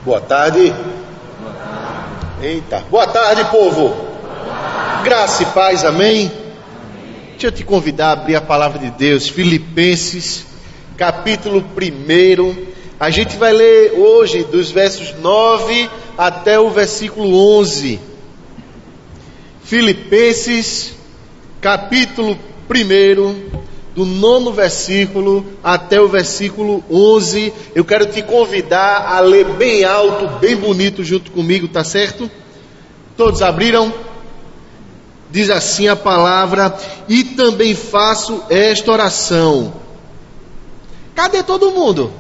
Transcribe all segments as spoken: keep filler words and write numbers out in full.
Boa tarde. Boa tarde. Eita, boa tarde, povo. Boa tarde. Graça e paz, amém? Amém? Deixa eu te convidar a abrir a palavra de Deus, Filipenses, capítulo um. A gente vai ler hoje dos versos nove até o versículo onze. Filipenses, capítulo um, do nono versículo até o versículo onze. Eu quero te convidar a ler bem alto, bem bonito junto comigo, tá certo? Todos abriram? Diz assim a palavra: e também faço esta oração. Cadê todo mundo?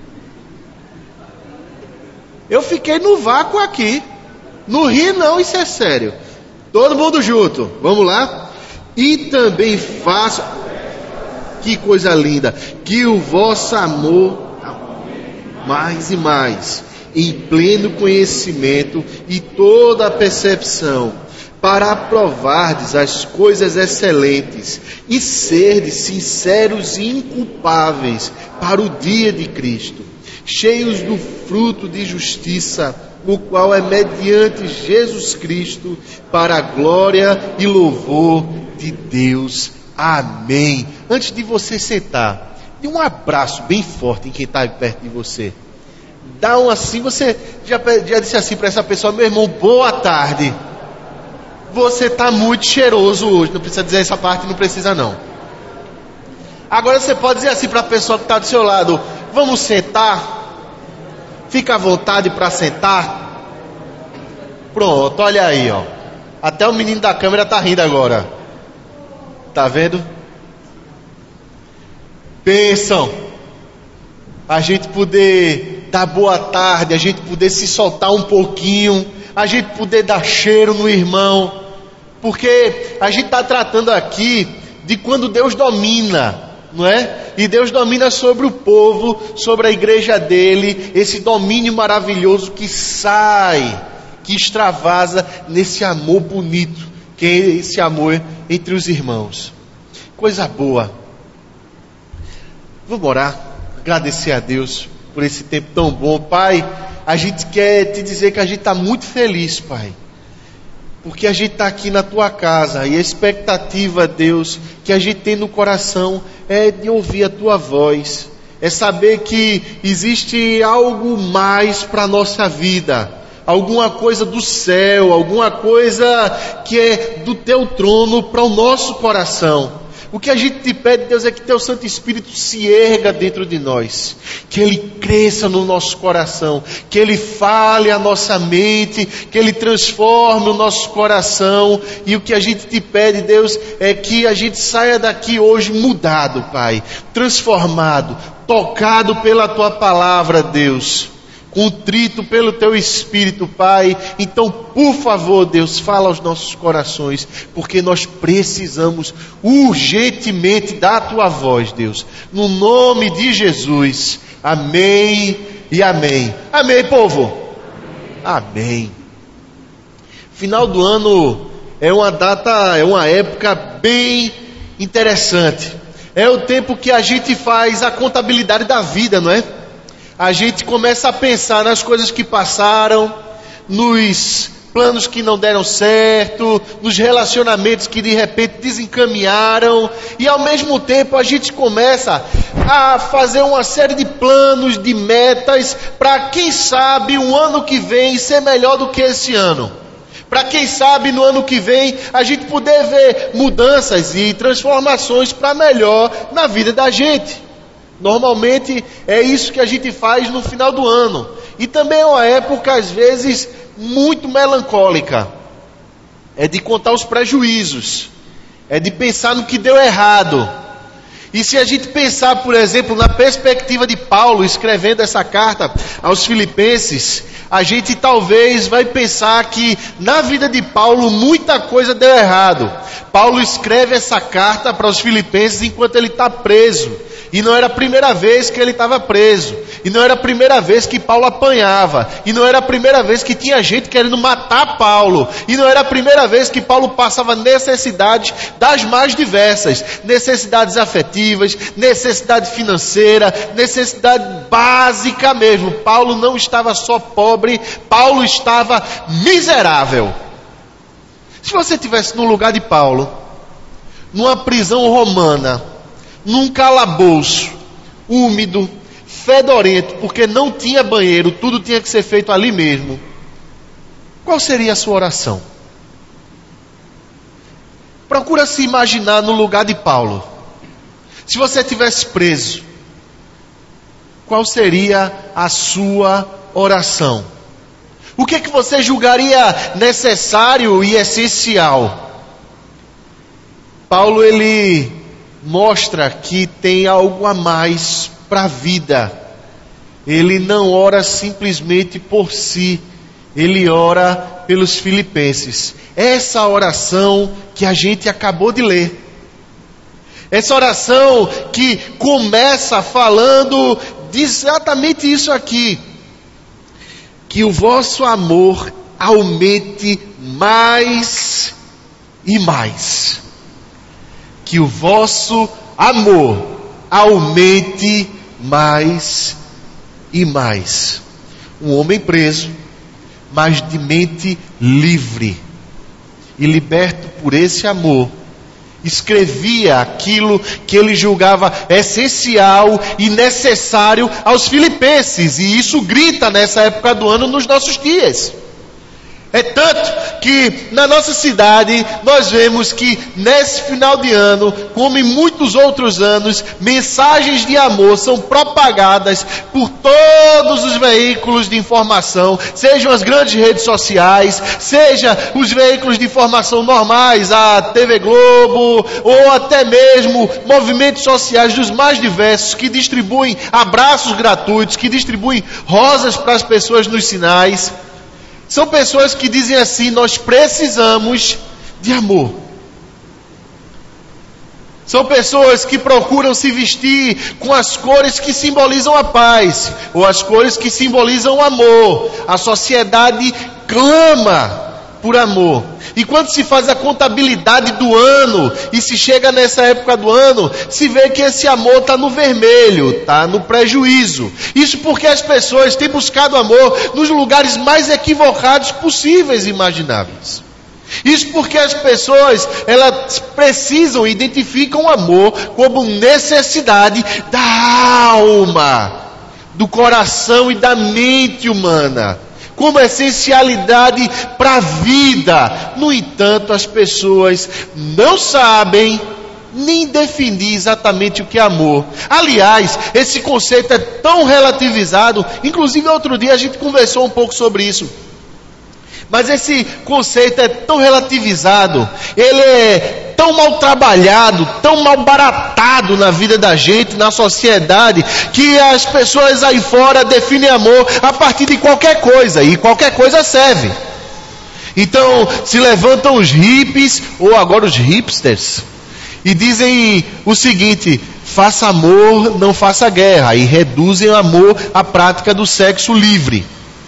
Eu fiquei no vácuo aqui. Não ri não, isso é sério. Todo mundo junto, vamos lá? E também faço... Que coisa linda! Que o vosso amor mais e mais, em pleno conhecimento e toda a percepção, para aprovardes as coisas excelentes e serdes sinceros e inculpáveis para o dia de Cristo, cheios do fruto de justiça, o qual é mediante Jesus Cristo, para a glória e louvor de Deus. Amém. Antes de você sentar, dê um abraço bem forte em quem está perto de você. Dá um assim, você já, já disse assim para essa pessoa: meu irmão, boa tarde. Você está muito cheiroso hoje. Não precisa dizer essa parte, não precisa não. Agora você pode dizer assim para a pessoa que está do seu lado: vamos sentar? Fica à vontade para sentar. Pronto, olha aí, ó. Até o menino da câmera está rindo agora. Tá vendo? Pensam a gente poder dar boa tarde, a gente poder se soltar um pouquinho, a gente poder dar cheiro no irmão, porque a gente está tratando aqui de quando Deus domina, não é? E Deus domina sobre o povo, sobre a igreja dele, esse domínio maravilhoso que sai, que extravasa nesse amor bonito, que é esse amor entre os irmãos. Coisa boa. Vamos orar, agradecer a Deus por esse tempo tão bom. Pai, a gente quer te dizer que a gente está muito feliz, Pai, porque a gente está aqui na tua casa, e a expectativa, Deus, que a gente tem no coração é de ouvir a tua voz, é saber que existe algo mais para a nossa vida, alguma coisa do céu, alguma coisa que é do teu trono para o nosso coração. O que a gente te pede, Deus, é que teu Santo Espírito se erga dentro de nós, que ele cresça no nosso coração, que ele fale a nossa mente, que ele transforme o nosso coração. E o que a gente te pede, Deus, é que a gente saia daqui hoje mudado, Pai, transformado, tocado pela tua palavra, Deus, contrito pelo teu Espírito, Pai. Então, por favor, Deus, fala aos nossos corações, porque nós precisamos urgentemente da tua voz, Deus, no nome de Jesus. Amém e amém. Amém, povo? Amém. Final do ano é uma data, é uma época bem interessante. É o tempo que a gente faz a contabilidade da vida, não é? A gente começa a pensar nas coisas que passaram, nos planos que não deram certo, nos relacionamentos que de repente desencaminharam, e ao mesmo tempo a gente começa a fazer uma série de planos, de metas, para quem sabe o ano que vem ser melhor do que esse ano. Para quem sabe no ano que vem a gente poder ver mudanças e transformações para melhor na vida da gente. Normalmente é isso que a gente faz no final do ano. E também é uma época às vezes muito melancólica. É de contar os prejuízos, é de pensar no que deu errado. E se a gente pensar, por exemplo, na perspectiva de Paulo escrevendo essa carta aos Filipenses, a gente talvez vai pensar que na vida de Paulo muita coisa deu errado. Paulo escreve essa carta para os Filipenses enquanto ele está preso. E não era a primeira vez que ele estava preso. E não era a primeira vez que Paulo apanhava. E não era a primeira vez que tinha gente querendo matar Paulo. E não era a primeira vez que Paulo passava necessidades das mais diversas. Necessidades afetivas, necessidade financeira, necessidade básica mesmo. Paulo não estava só pobre, Paulo estava miserável. Se você estivesse no lugar de Paulo, numa prisão romana, num calabouço, úmido, fedorento, porque não tinha banheiro, tudo tinha que ser feito ali mesmo, qual seria a sua oração? Procura se imaginar no lugar de Paulo. Se você estivesse preso, qual seria a sua oração? O que é que você julgaria necessário e essencial? Paulo, ele mostra que tem algo a mais para a vida. Ele não ora simplesmente por si, ele ora pelos filipenses. Essa oração que a gente acabou de ler. Essa oração que começa falando de exatamente isso aqui. Que o vosso amor aumente mais e mais. Que o vosso amor aumente mais e mais. Um homem preso, mas de mente livre e liberto por esse amor, escrevia aquilo que ele julgava essencial e necessário aos filipenses, e isso grita nessa época do ano nos nossos dias. É tanto que na nossa cidade nós vemos que nesse final de ano, como em muitos outros anos, mensagens de amor são propagadas por todos os veículos de informação, sejam as grandes redes sociais, seja os veículos de informação normais, a T V Globo, ou até mesmo movimentos sociais dos mais diversos, que distribuem abraços gratuitos, que distribuem rosas para as pessoas nos sinais. São pessoas que dizem assim: nós precisamos de amor. São pessoas que procuram se vestir com as cores que simbolizam a paz, ou as cores que simbolizam o amor. A sociedade clama por amor. E quando se faz a contabilidade do ano, e se chega nessa época do ano, se vê que esse amor está no vermelho, está no prejuízo. Isso porque as pessoas têm buscado amor nos lugares mais equivocados possíveis e imagináveis. Isso porque as pessoas, elas precisam, identificam o amor como necessidade da alma, do coração e da mente humana, como essencialidade para a vida. No entanto, as pessoas não sabem nem definir exatamente o que é amor. Aliás, esse conceito é tão relativizado, inclusive outro dia a gente conversou um pouco sobre isso. Mas esse conceito é tão relativizado, ele é tão mal trabalhado, tão mal baratado na vida da gente, na sociedade, que as pessoas aí fora definem amor a partir de qualquer coisa, e qualquer coisa serve. Então se levantam os hippies, ou agora os hipsters, e dizem o seguinte: faça amor, não faça guerra, e reduzem o amor à prática do sexo livre.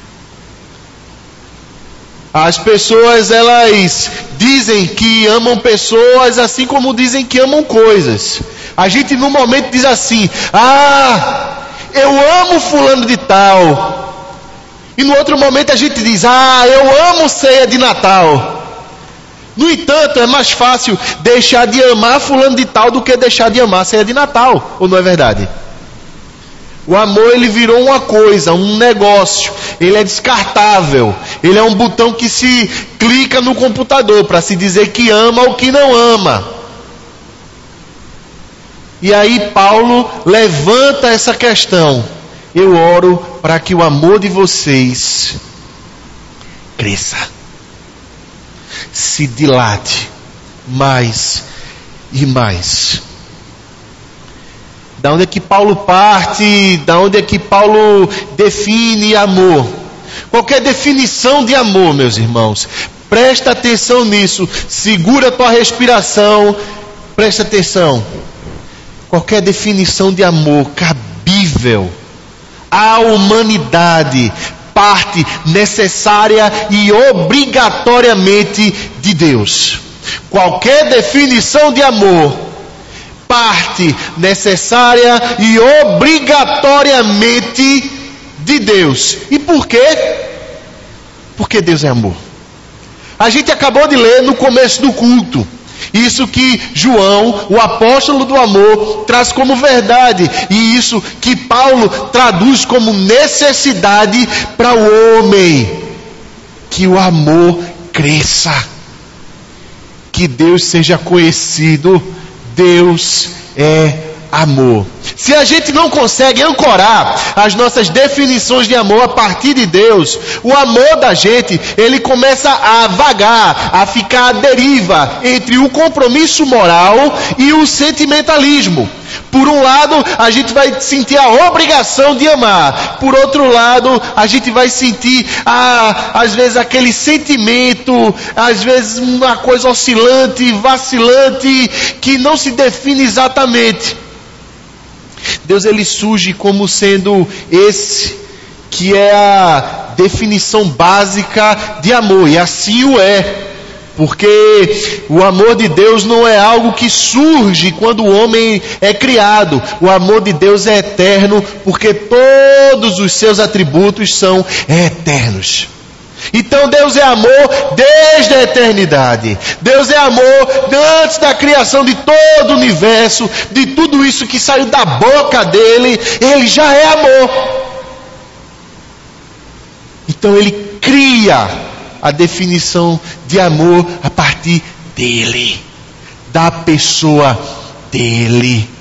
As pessoas, elas dizem que amam pessoas assim como dizem que amam coisas. A gente num momento diz assim: ah, eu amo fulano de tal. E no outro momento a gente diz: ah, eu amo ceia de Natal. No entanto, é mais fácil deixar de amar fulano de tal do que deixar de amar ceia de Natal. Ou não é verdade? O amor, ele virou uma coisa, um negócio. Ele é descartável. Ele é um botão que se clica no computador para se dizer que ama ou que não ama. E aí Paulo levanta essa questão: eu oro para que o amor de vocês cresça, se dilate mais e mais. Da onde é que Paulo parte? Da onde é que Paulo define amor? Qualquer definição de amor, meus irmãos, presta atenção nisso. Segura a tua respiração. Presta atenção. qualquer definição de amor cabível à humanidade parte necessária e obrigatoriamente de Deus. Qualquer definição de amor parte necessária e obrigatoriamente de Deus. E por quê? Porque Deus é amor. A gente acabou de ler no começo do culto isso que João, o apóstolo do amor, traz como verdade, e isso que Paulo traduz como necessidade para o homem: que o amor cresça, que Deus seja conhecido. Deus é amor. Se a gente não consegue ancorar as nossas definições de amor a partir de Deus, o amor da gente, ele começa a vagar, a ficar à deriva entre o compromisso moral e o sentimentalismo. Por um lado, a gente vai sentir a obrigação de amar. Por outro lado, a gente vai sentir, ah, às vezes, aquele sentimento, às vezes uma coisa oscilante, vacilante, que não se define exatamente. Deus, ele surge como sendo esse que é a definição básica de amor, e assim o é. Porque o amor de Deus não é algo que surge quando o homem é criado. O amor de Deus é eterno, porque todos os seus atributos são eternos. Então Deus é amor desde a eternidade. Deus é amor antes da criação de todo o universo, de tudo isso que saiu da boca dele. Ele já é amor. Então ele cria a definição de amor a partir dele, da pessoa dele.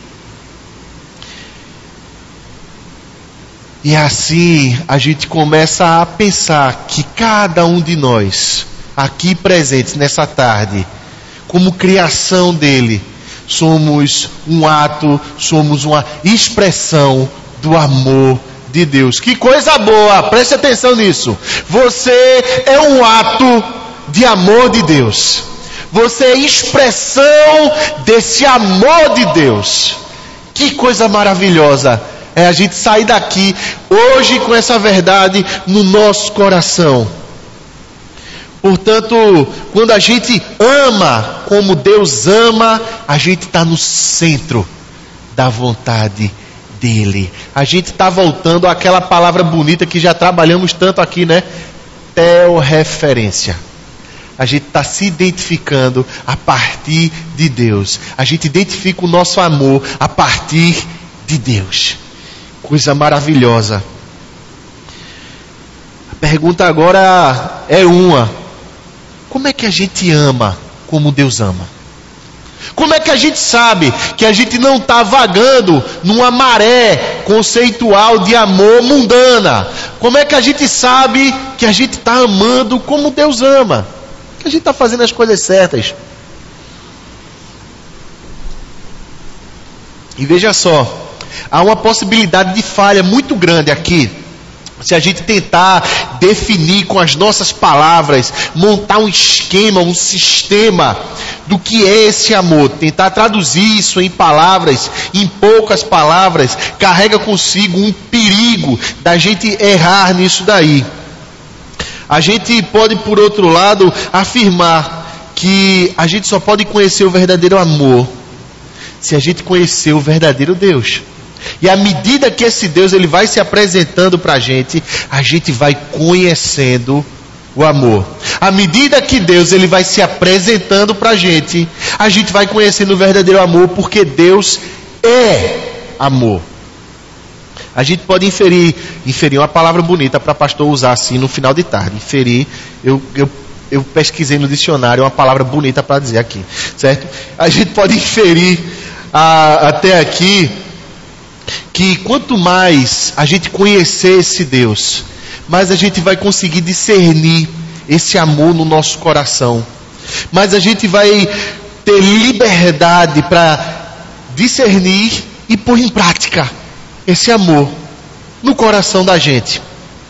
E assim a gente começa a pensar que cada um de nós, aqui presentes nessa tarde, como criação dele, somos um ato, somos uma expressão do amor de Deus. Que coisa boa, preste atenção nisso. Você é um ato de amor de Deus. Você é expressão desse amor de Deus. Que coisa maravilhosa é a gente sair daqui hoje com essa verdade no nosso coração. Portanto, quando a gente ama como Deus ama, a gente está no centro da vontade dele. A gente está voltando àquela palavra bonita que já trabalhamos tanto aqui, né? Teorreferência. A gente está se identificando a partir de Deus. A gente identifica o nosso amor a partir de Deus. Coisa maravilhosa. A pergunta agora é uma: como é que a gente ama como Deus ama? Como é que a gente sabe que a gente não está vagando numa maré conceitual de amor mundana? Como é que a gente sabe que a gente está amando como Deus ama? Que a gente está fazendo as coisas certas? E veja só, há uma possibilidade de falha muito grande aqui. Se a gente tentar definir com as nossas palavras, montar um esquema, um sistema do que é esse amor, tentar traduzir isso em palavras, em poucas palavras, carrega consigo um perigo da gente errar nisso daí. A gente pode, por outro lado, afirmar que a gente só pode conhecer o verdadeiro amor se a gente conhecer o verdadeiro Deus. E à medida que esse Deus ele vai se apresentando para a gente, a gente vai conhecendo o amor. À medida que Deus ele vai se apresentando para a gente, a gente vai conhecendo o verdadeiro amor, porque Deus é amor. A gente pode inferir, inferir uma palavra bonita para pastor usar assim no final de tarde. Inferir, eu, eu, eu pesquisei no dicionário uma palavra bonita para dizer aqui, certo? A gente pode inferir a, até aqui que quanto mais a gente conhecer esse Deus, mais a gente vai conseguir discernir esse amor no nosso coração. Mais a gente vai ter liberdade para discernir e pôr em prática esse amor no coração da gente.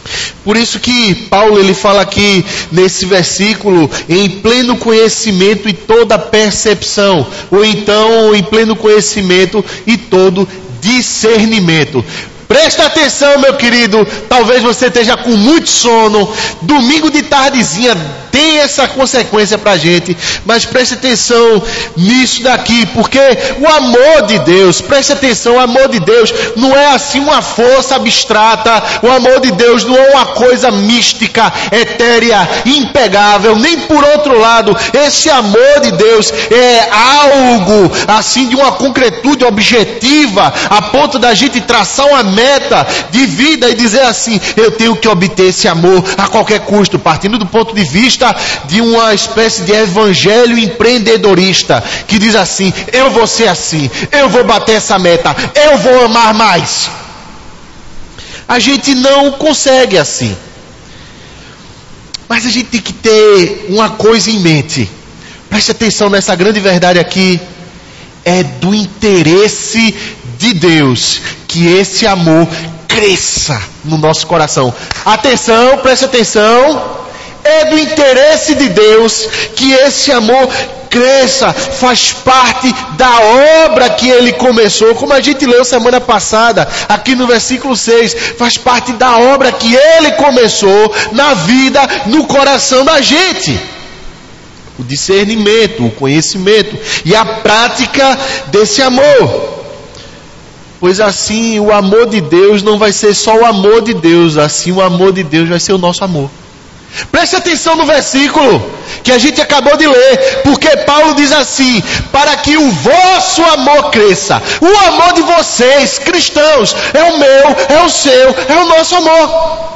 Por isso que Paulo ele fala aqui nesse versículo, em pleno conhecimento e toda percepção, ou então em pleno conhecimento e todo discernimento. Presta atenção, meu querido, talvez você esteja com muito sono, domingo de tardezinha tem essa consequência pra gente, mas preste atenção nisso daqui, porque o amor de Deus, preste atenção, o amor de Deus não é assim uma força abstrata, o amor de Deus não é uma coisa mística, etérea, impegável, nem por outro lado, esse amor de Deus é algo assim de uma concretude objetiva, a ponto da gente traçar uma meta de vida e dizer assim, eu tenho que obter esse amor a qualquer custo, partindo do ponto de vista de uma espécie de evangelho empreendedorista, que diz assim, eu vou ser assim, eu vou bater essa meta, eu vou amar mais. A gente não consegue assim. Mas a gente tem que ter uma coisa em mente. Preste atenção nessa grande verdade aqui. É do interesse de Deus que esse amor cresça no nosso coração. Atenção, preste atenção. É do interesse de Deus que esse amor cresça, faz parte da obra que Ele começou, como a gente leu semana passada, aqui no versículo seis, faz parte da obra que Ele começou na vida, no coração da gente. O discernimento, o conhecimento e a prática desse amor. Pois assim, o amor de Deus não vai ser só o amor de Deus, assim o amor de Deus vai ser o nosso amor. Preste atenção no versículo que a gente acabou de ler, porque Paulo diz assim, para que o vosso amor cresça. O amor de vocês, cristãos, é o meu, é o seu, é o nosso amor.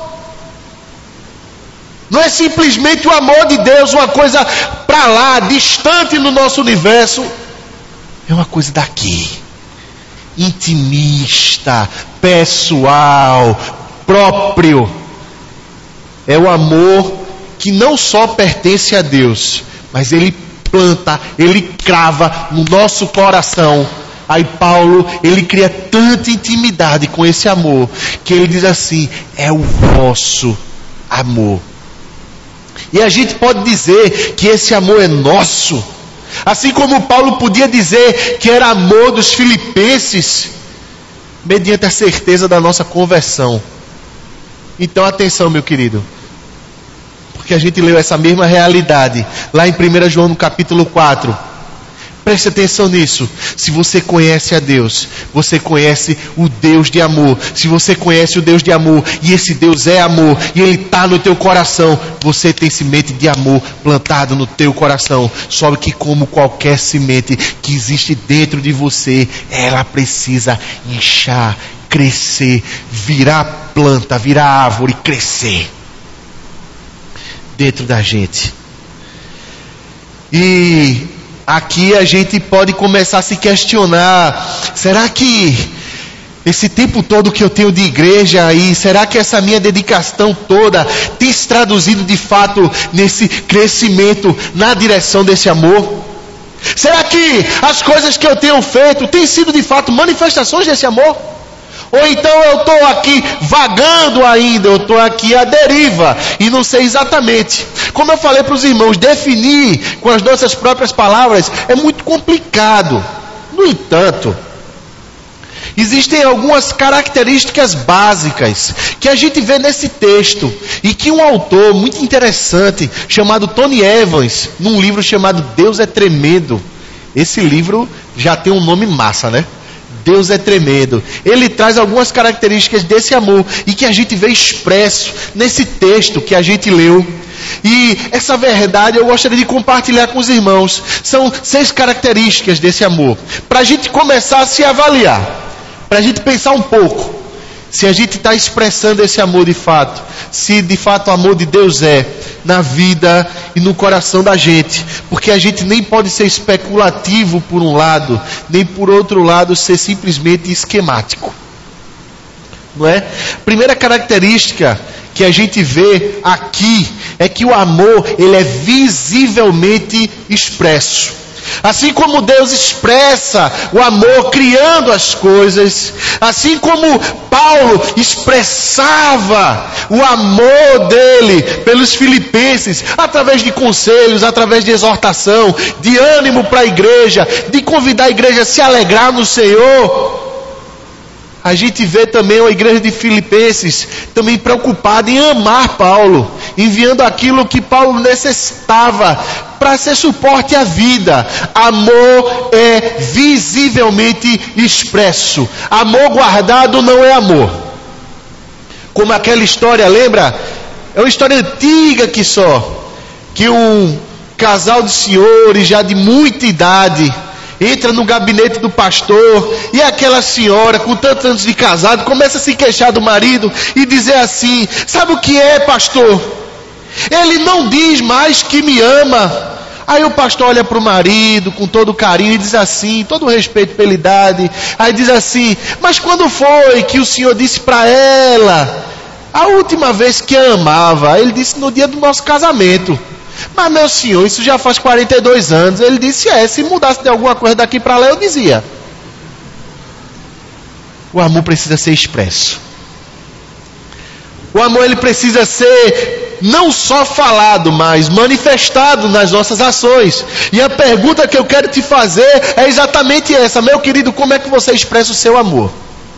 Não é simplesmente o amor de Deus, uma coisa para lá, distante no nosso universo. É uma coisa daqui, intimista, pessoal, próprio. É o amor que não só pertence a Deus, mas Ele planta, Ele crava no nosso coração. Aí Paulo, ele cria tanta intimidade com esse amor, que ele diz assim, é o vosso amor. E a gente pode dizer que esse amor é nosso, assim como Paulo podia dizer que era amor dos filipenses, mediante a certeza da nossa conversão. Então atenção, meu querido, porque a gente leu essa mesma realidade lá em primeiro João no capítulo quatro. Preste atenção nisso. Se você conhece a Deus, você conhece o Deus de amor. Se você conhece o Deus de amor, e esse Deus é amor, e Ele está no teu coração, você tem semente de amor plantado no teu coração. Só que como qualquer semente que existe dentro de você, ela precisa inchar, crescer, virar planta, virar árvore, crescer dentro da gente. E aqui a gente pode começar a se questionar, será que esse tempo todo que eu tenho de igreja aí, será que essa minha dedicação toda tem se traduzido de fato nesse crescimento na direção desse amor? Será que as coisas que eu tenho feito têm sido de fato manifestações desse amor? Ou então eu estou aqui vagando ainda, eu estou aqui à deriva e não sei exatamente. Como eu falei para os irmãos, definir com as nossas próprias palavras é muito complicado. No entanto, existem algumas características básicas que a gente vê nesse texto e que um autor muito interessante chamado Tony Evans, num livro chamado Deus é Tremendo, esse livro já tem um nome massa, né? Deus é tremendo. Ele traz algumas características desse amor e que a gente vê expresso nesse texto que a gente leu. E essa verdade eu gostaria de compartilhar com os irmãos. São seis características desse amor, para a gente começar a se avaliar, para a gente pensar um pouco se a gente está expressando esse amor de fato, se de fato o amor de Deus é na vida e no coração da gente, porque a gente nem pode ser especulativo por um lado, nem por outro lado ser simplesmente esquemático, não é? Primeira característica que a gente vê aqui é que o amor, ele é visivelmente expresso. Assim como Deus expressa o amor criando as coisas, assim como Paulo expressava o amor dele pelos filipenses, através de conselhos, através de exortação, de ânimo para a igreja, de convidar a igreja a se alegrar no Senhor, a gente vê também a igreja de Filipenses também preocupada em amar Paulo, enviando aquilo que Paulo necessitava para ser suporte à vida. Amor é visivelmente expresso. Amor guardado não é amor. Como aquela história, lembra? É uma história antiga que só, que um casal de senhores já de muita idade entra no gabinete do pastor, e aquela senhora com tantos anos de casado começa a se queixar do marido e dizer assim: sabe o que é, pastor? Ele não diz mais que me ama. Aí o pastor olha para o marido com todo carinho e diz assim, todo o respeito pela idade, aí diz assim: mas quando foi que o senhor disse para ela a última vez que a amava? Ele disse: no dia do nosso casamento. Mas meu senhor, isso já faz quarenta e dois anos. Ele disse: é, se mudasse de alguma coisa daqui para lá eu dizia. O amor precisa ser expresso. O amor ele precisa ser não só falado, mas manifestado nas nossas ações. E a pergunta que eu quero te fazer é exatamente essa: meu querido, como é que você expressa o seu amor?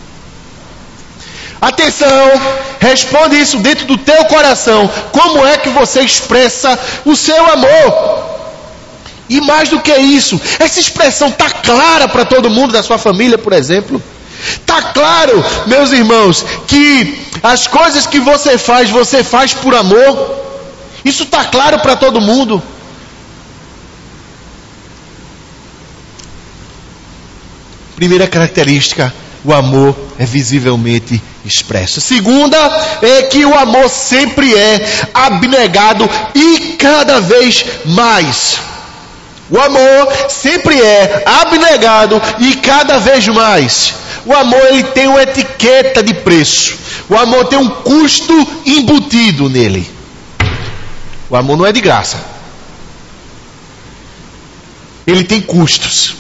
Atenção, responde isso dentro do teu coração. Como é que você expressa o seu amor? E mais do que isso, essa expressão está clara para todo mundo da sua família, por exemplo? Está claro, meus irmãos, que as coisas que você faz, você faz por amor? Isso está claro para todo mundo? Primeira característica: o amor é visivelmente expresso. Segunda é que o amor sempre é abnegado e cada vez mais. O amor sempre é abnegado e cada vez mais. O amor ele tem uma etiqueta de preço. O amor tem um custo embutido nele. O amor não é de graça. Ele tem custos.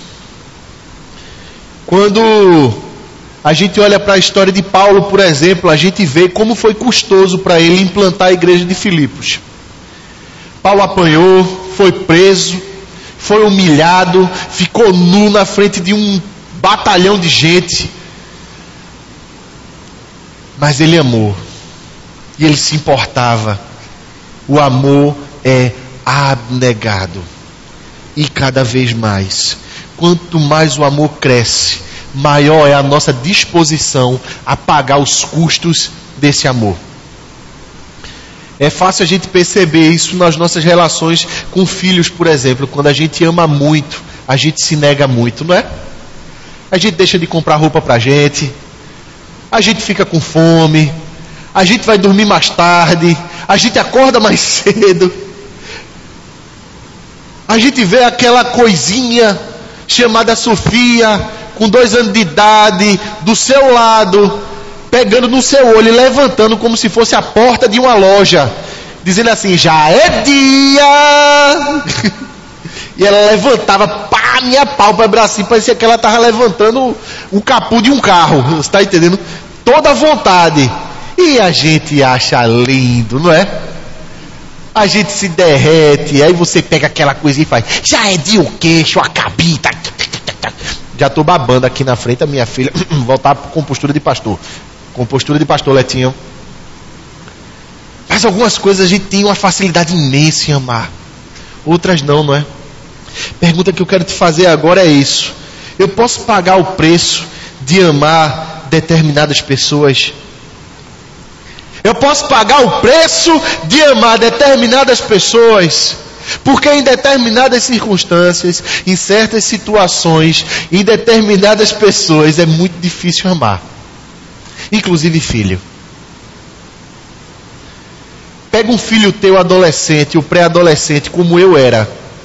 Quando a gente olha para a história de Paulo, por exemplo, a gente vê como foi custoso para ele implantar a igreja de Filipos. Paulo apanhou, foi preso, foi humilhado, ficou nu na frente de um batalhão de gente. Mas ele amou. E ele se importava. O amor é abnegado. E cada vez mais. Quanto mais o amor cresce, maior é a nossa disposição a pagar os custos desse amor. É fácil a gente perceber isso nas nossas relações com filhos, por exemplo. Quando a gente ama muito, a gente se nega muito, não é? A gente deixa de comprar roupa pra gente, a gente fica com fome, a gente vai dormir mais tarde, a gente acorda mais cedo, a gente vê aquela coisinha chamada Sofia, com dois anos de idade, do seu lado, pegando no seu olho e levantando como se fosse a porta de uma loja, dizendo assim: já é dia. E ela levantava, pá, minha pálpebra assim, parecia que ela estava levantando o, o capô de um carro, você está entendendo? Toda a vontade. E a gente acha lindo, não é? A gente se derrete, aí você pega aquela coisinha e faz: já é dia o queixo, a cabita. Já estou babando aqui na frente, a minha filha voltar com postura de pastor. Com postura de pastor, Letinho. Mas algumas coisas a gente tem uma facilidade imensa em amar. Outras não, não é? Pergunta que eu quero te fazer agora é isso: eu posso pagar o preço de amar determinadas pessoas? Eu posso pagar o preço de amar determinadas pessoas? Porque em determinadas circunstâncias, em certas situações, em determinadas pessoas é muito difícil amar. Inclusive filho. Pega um filho teu adolescente, ou pré-adolescente, como eu era,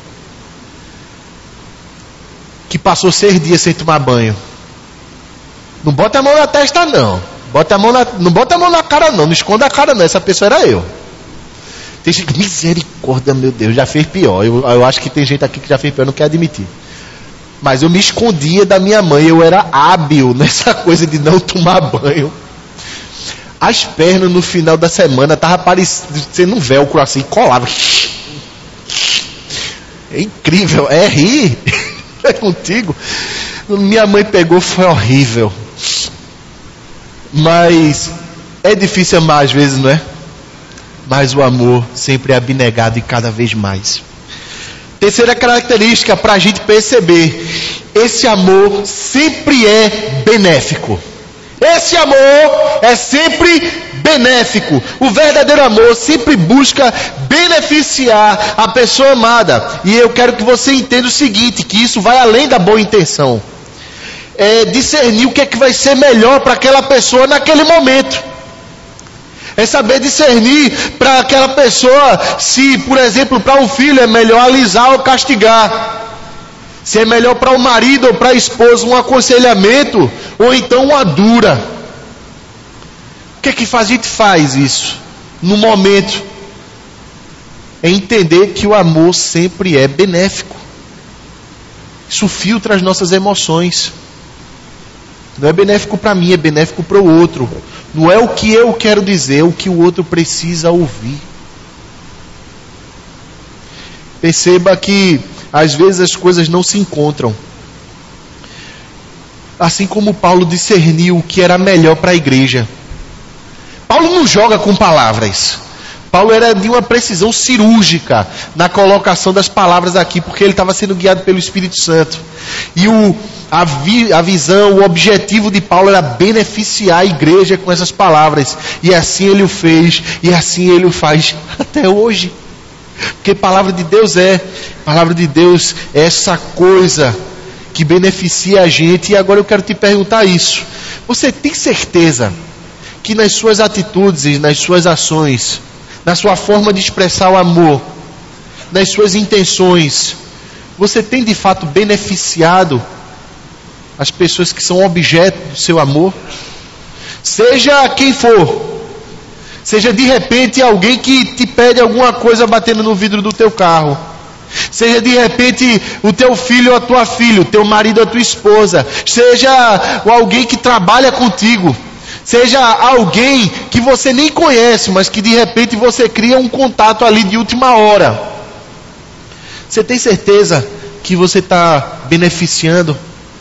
que passou seis dias sem tomar banho. Não bota a mão na testa não. Bota a mão na, não bota a mão na cara não. Não esconda a cara não. Essa pessoa era eu. Tem gente, misericórdia, meu Deus, já fez pior. Eu, eu acho que tem gente aqui que já fez pior, não quer admitir. Mas eu me escondia da minha mãe, eu era hábil nessa coisa de não tomar banho. As pernas no final da semana estavam parecendo um velcro assim, colava. É incrível, é rir. É contigo. Minha mãe pegou, foi horrível. Mas é difícil amar às vezes, não é? Mas o amor sempre é abnegado e cada vez mais. Terceira característica para a gente perceber: esse amor sempre é benéfico. Esse amor é sempre benéfico. O verdadeiro amor sempre busca beneficiar a pessoa amada. E eu quero que você entenda o seguinte, que isso vai além da boa intenção. É discernir o que é que vai ser melhor para aquela pessoa naquele momento. É saber discernir para aquela pessoa se, por exemplo, para um filho é melhor alisar ou castigar. Se é melhor para o marido ou para a esposa um aconselhamento ou então uma dura. O que é que faz? A gente faz isso no momento. É entender que o amor sempre é benéfico. Isso filtra as nossas emoções. Não é benéfico para mim, é benéfico para o outro. Não é o que eu quero dizer, é o que o outro precisa ouvir. Perceba que às vezes as coisas não se encontram. Assim como Paulo discerniu o que era melhor para a igreja. Paulo não joga com palavras. Paulo era de uma precisão cirúrgica na colocação das palavras aqui, porque ele estava sendo guiado pelo Espírito Santo. E o, a, vi, a visão, o objetivo de Paulo era beneficiar a igreja com essas palavras. E assim ele o fez, e assim ele o faz até hoje. Porque palavra de Deus é, palavra de Deus é essa coisa que beneficia a gente. E agora eu quero te perguntar isso: você tem certeza que nas suas atitudes e nas suas ações, na sua forma de expressar o amor, nas suas intenções, você tem de fato beneficiado as pessoas que são objeto do seu amor? Seja quem for, seja de repente alguém que te pede alguma coisa batendo no vidro do teu carro, seja de repente o teu filho ou a tua filha, o teu marido ou a tua esposa, seja alguém que trabalha contigo, seja alguém que você nem conhece, mas que de repente você cria um contato ali de última hora. Você tem certeza que você está beneficiando?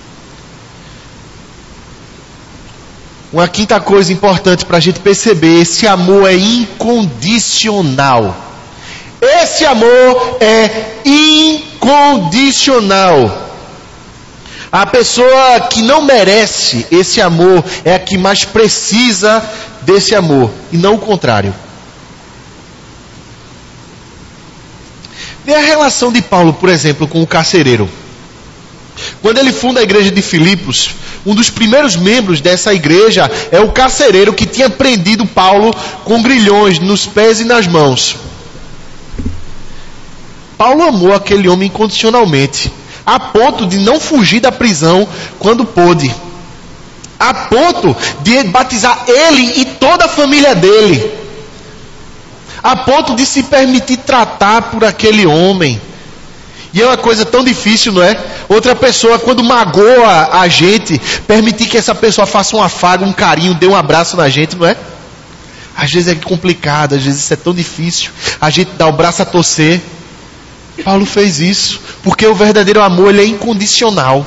Uma quinta coisa importante para a gente perceber: esse amor é incondicional. Esse amor é incondicional. A pessoa que não merece esse amor é a que mais precisa desse amor, e não o contrário. Vê a relação de Paulo, por exemplo, com o carcereiro. Quando ele funda a igreja de Filipos, um dos primeiros membros dessa igreja é o carcereiro que tinha prendido Paulo com grilhões nos pés e nas mãos. Paulo amou aquele homem incondicionalmente, a ponto de não fugir da prisão quando pôde, a ponto de batizar ele e toda a família dele, a ponto de se permitir tratar por aquele homem. E é uma coisa tão difícil, não é? Outra pessoa, quando magoa a gente, permitir que essa pessoa faça um afago, um carinho, dê um abraço na gente, não é? Às vezes é complicado, às vezes isso é tão difícil, a gente dá o braço a torcer. Paulo fez isso, porque o verdadeiro amor, ele é incondicional.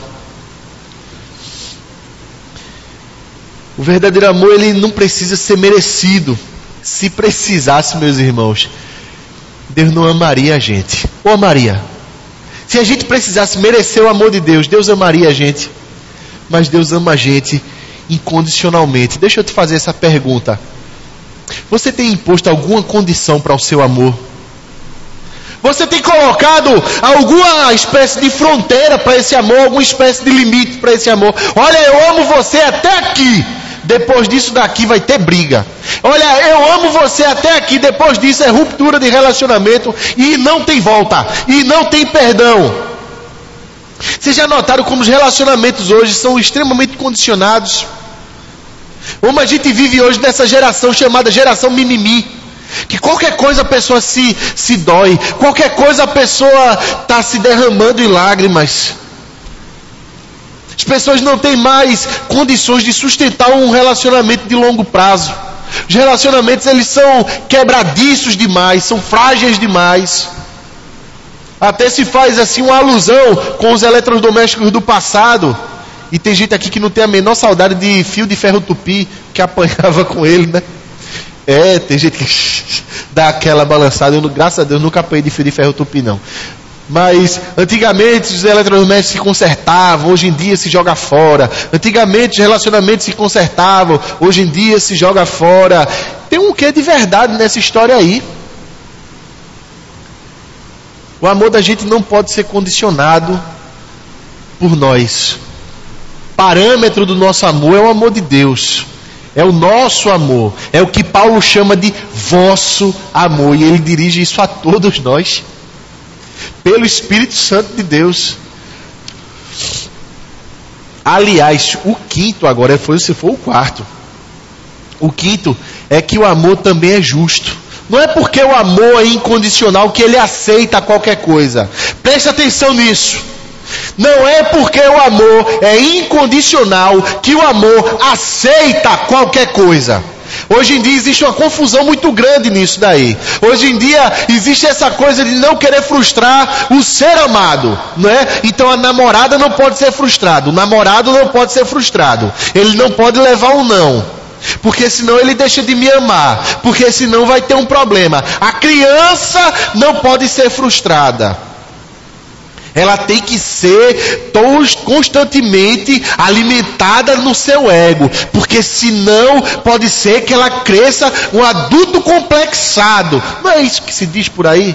O verdadeiro amor, ele não precisa ser merecido. Se precisasse, meus irmãos, Deus não amaria a gente. Ou amaria? Se a gente precisasse merecer o amor de Deus, Deus amaria a gente. Mas Deus ama a gente incondicionalmente. Deixa eu te fazer essa pergunta: você tem imposto alguma condição para o seu amor? Você tem colocado alguma espécie de fronteira para esse amor, alguma espécie de limite para esse amor? Olha, eu amo você até aqui, depois disso daqui vai ter briga. Olha, eu amo você até aqui, depois disso é ruptura de relacionamento e não tem volta, e não tem perdão. Vocês já notaram como os relacionamentos hoje são extremamente condicionados? Como a gente vive hoje nessa geração chamada geração mimimi. Que qualquer coisa a pessoa se, se dói, qualquer coisa a pessoa está se derramando em lágrimas. As pessoas não têm mais condições de sustentar um relacionamento de longo prazo. Os relacionamentos, eles são quebradiços demais, são frágeis demais. Até se faz assim uma alusão com os eletrodomésticos do passado. E tem gente aqui que não tem a menor saudade de fio de ferro tupi, que apanhava com ele, né? É, tem gente que dá aquela balançada. Eu, graças a Deus, nunca apanhei de fio de ferro tupi, não. Mas antigamente os eletrodomésticos se consertavam, hoje em dia se joga fora. Antigamente os relacionamentos se consertavam, hoje em dia se joga fora. Tem um quê de verdade nessa história aí. O amor da gente não pode ser condicionado por nós. Parâmetro do nosso amor é o amor de Deus. É o nosso amor. É o que Paulo chama de vosso amor. E ele dirige isso a todos nós. Pelo Espírito Santo de Deus. Aliás, o quinto agora foi, se for o quarto. O quinto é que o amor também é justo. Não é porque o amor é incondicional que ele aceita qualquer coisa. Preste atenção nisso. Não é porque o amor é incondicional que o amor aceita qualquer coisa. Hoje em dia existe uma confusão muito grande nisso daí. Hoje em dia existe essa coisa de não querer frustrar o ser amado, não é? Então a namorada não pode ser frustrada, o namorado não pode ser frustrado. Ele não pode levar um não, porque senão ele deixa de me amar, porque senão vai ter um problema. A criança não pode ser frustrada. Ela tem que ser constantemente alimentada no seu ego, porque senão pode ser que ela cresça um adulto complexado. Não é isso que se diz por aí?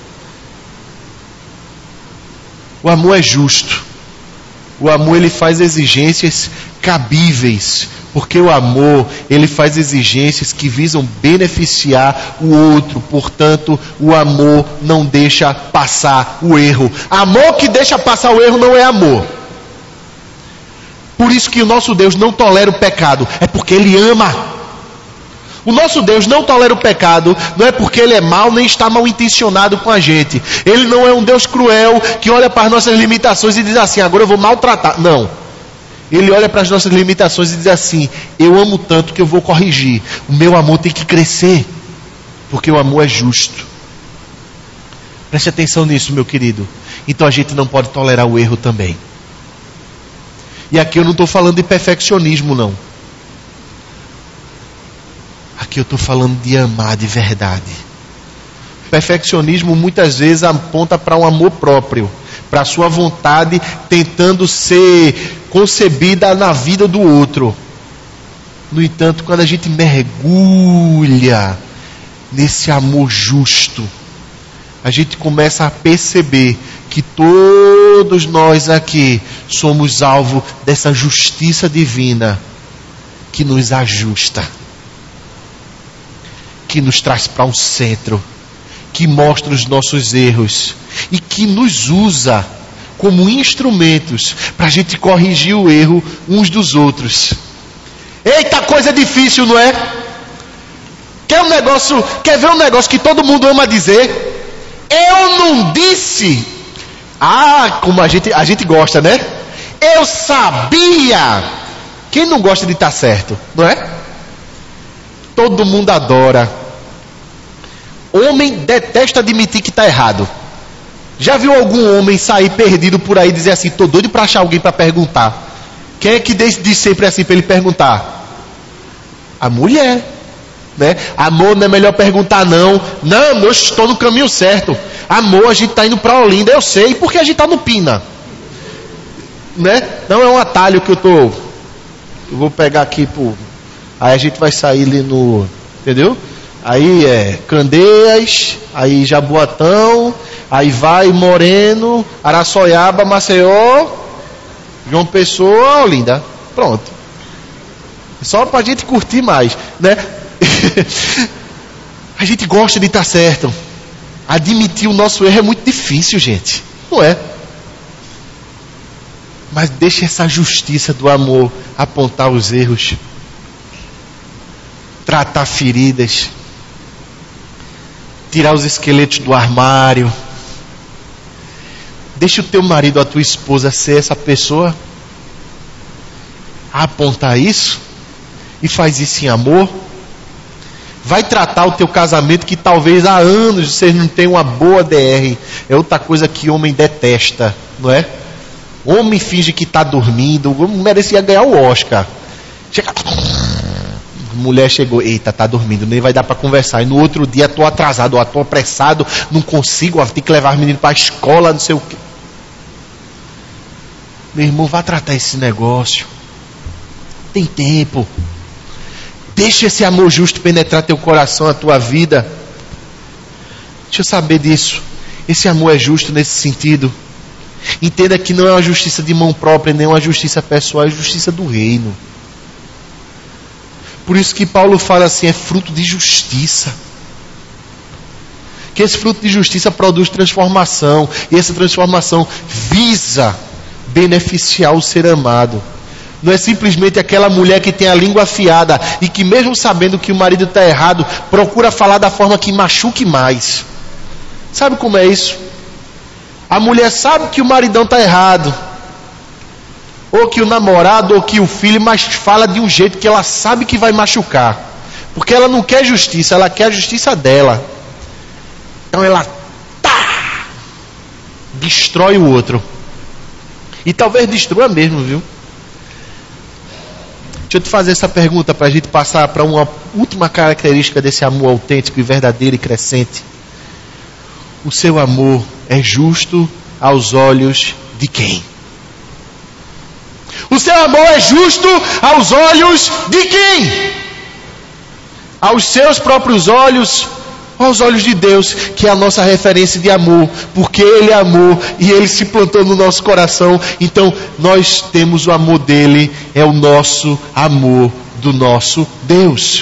O amor é justo. O amor, ele faz exigências cabíveis, porque o amor, ele faz exigências que visam beneficiar o outro. Portanto, o amor não deixa passar o erro. Amor que deixa passar o erro não é amor. Por isso que o nosso Deus não tolera o pecado, é porque Ele ama. O nosso Deus não tolera o pecado, não é porque Ele é mau, nem está mal intencionado com a gente. Ele não é um Deus cruel, que olha para as nossas limitações e diz assim, agora eu vou maltratar. Não. Ele olha para as nossas limitações e diz assim, eu amo tanto que eu vou corrigir. O meu amor tem que crescer, porque o amor é justo. Preste atenção nisso, meu querido. Então a gente não pode tolerar o erro também. E aqui eu não estou falando de perfeccionismo, não. Aqui eu estou falando de amar de verdade. Perfeccionismo muitas vezes aponta para um amor próprio, para a sua vontade tentando ser concebida na vida do outro. No entanto, quando a gente mergulha nesse amor justo, a gente começa a perceber que todos nós aqui somos alvo dessa justiça divina que nos ajusta, que nos traz para um centro, que mostra os nossos erros e que nos usa como instrumentos para a gente corrigir o erro uns dos outros. Eita, coisa difícil, não é? Quer um negócio, quer ver um negócio que todo mundo ama dizer? Eu não disse. Ah, como a gente, a gente gosta, né? Eu sabia. Quem não gosta de estar certo, não é? Todo mundo adora. Homem detesta admitir que está errado. Já viu algum homem sair perdido por aí e dizer assim, estou doido para achar alguém para perguntar? Quem é que diz, diz sempre assim para ele perguntar? A mulher, né? Amor, não é melhor perguntar não. Não, eu estou no caminho certo. Amor, a gente está indo para Olinda, eu sei, porque a gente está no Pina, né? Não é um atalho que eu tô. Eu vou pegar aqui por. Aí a gente vai sair ali no, entendeu? Aí é Candeias, aí Jaboatão, aí vai Moreno, Araçoiaba, Maceió, João Pessoa, Olinda. Pronto. Só pra gente curtir mais, né? A gente gosta de estar certo. Admitir o nosso erro é muito difícil, gente. Não é? Mas deixa essa justiça do amor apontar os erros, tratar feridas. tirar os esqueletos do armário. Deixa o teu marido ou a tua esposa ser essa pessoa a apontar isso e faz isso em amor. Vai tratar o teu casamento, que talvez há anos vocês não tenham uma boa D R. É outra coisa que homem detesta, não é? Homem finge que está dormindo. Merecia ganhar o Oscar. Chega... Mulher chegou, eita, tá dormindo, nem vai dar para conversar. E no outro dia estou atrasado, estou apressado, não consigo, tem que levar os meninos para a escola, não sei o quê. Meu irmão, vá tratar esse negócio. Tem tempo. Deixa esse amor justo penetrar teu coração, a tua vida. Deixa eu saber disso. Esse amor é justo nesse sentido. Entenda que não é uma justiça de mão própria, nem uma justiça pessoal, é a justiça do reino. Por isso que Paulo fala assim, é fruto de justiça. Que esse fruto de justiça produz transformação. E essa transformação visa beneficiar o ser amado. Não é simplesmente aquela mulher que tem a língua afiada e que mesmo sabendo que o marido está errado, procura falar da forma que machuque mais. Sabe como é isso? A mulher sabe que o maridão está errado, ou que o namorado, ou que o filho, mas fala de um jeito que ela sabe que vai machucar, porque ela não quer justiça, ela quer a justiça dela. Então ela tá, destrói o outro. E talvez destrua mesmo, viu? Deixa eu te fazer essa pergunta para a gente passar para uma última característica desse amor autêntico e verdadeiro e crescente. O seu amor é justo aos olhos de quem? O seu amor é justo aos olhos de quem? Aos seus próprios olhos, aos olhos de Deus, que é a nossa referência de amor, porque Ele é amor e Ele se plantou no nosso coração. Então nós temos o amor dele, é o nosso amor do nosso Deus.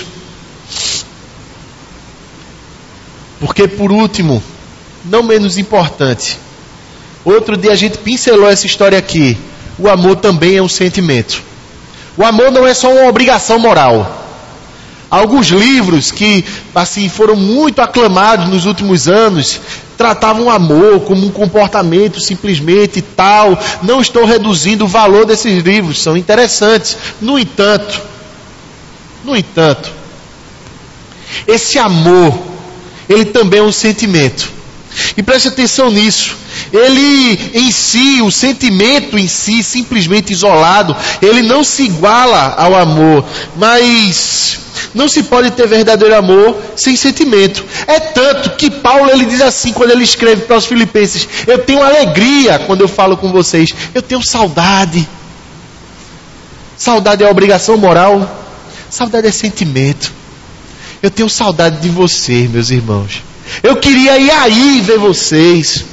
Porque, por último, não menos importante, outro dia a gente pincelou essa história aqui, o amor também é um sentimento. O amor não é só uma obrigação moral. Alguns livros que assim foram muito aclamados nos últimos anos tratavam o amor como um comportamento simplesmente tal. Não estou reduzindo o valor desses livros, são interessantes. No entanto, no entanto, esse amor, ele também é um sentimento. E preste atenção nisso. Ele em si, o sentimento em si, simplesmente isolado, ele não se iguala ao amor, mas não se pode ter verdadeiro amor sem sentimento. É tanto que Paulo, ele diz assim, quando ele escreve para os filipenses: eu tenho alegria quando eu falo com vocês, eu tenho saudade. Saudade é obrigação moral? Saudade é sentimento. Eu tenho saudade de vocês, meus irmãos. Eu queria ir aí ver vocês.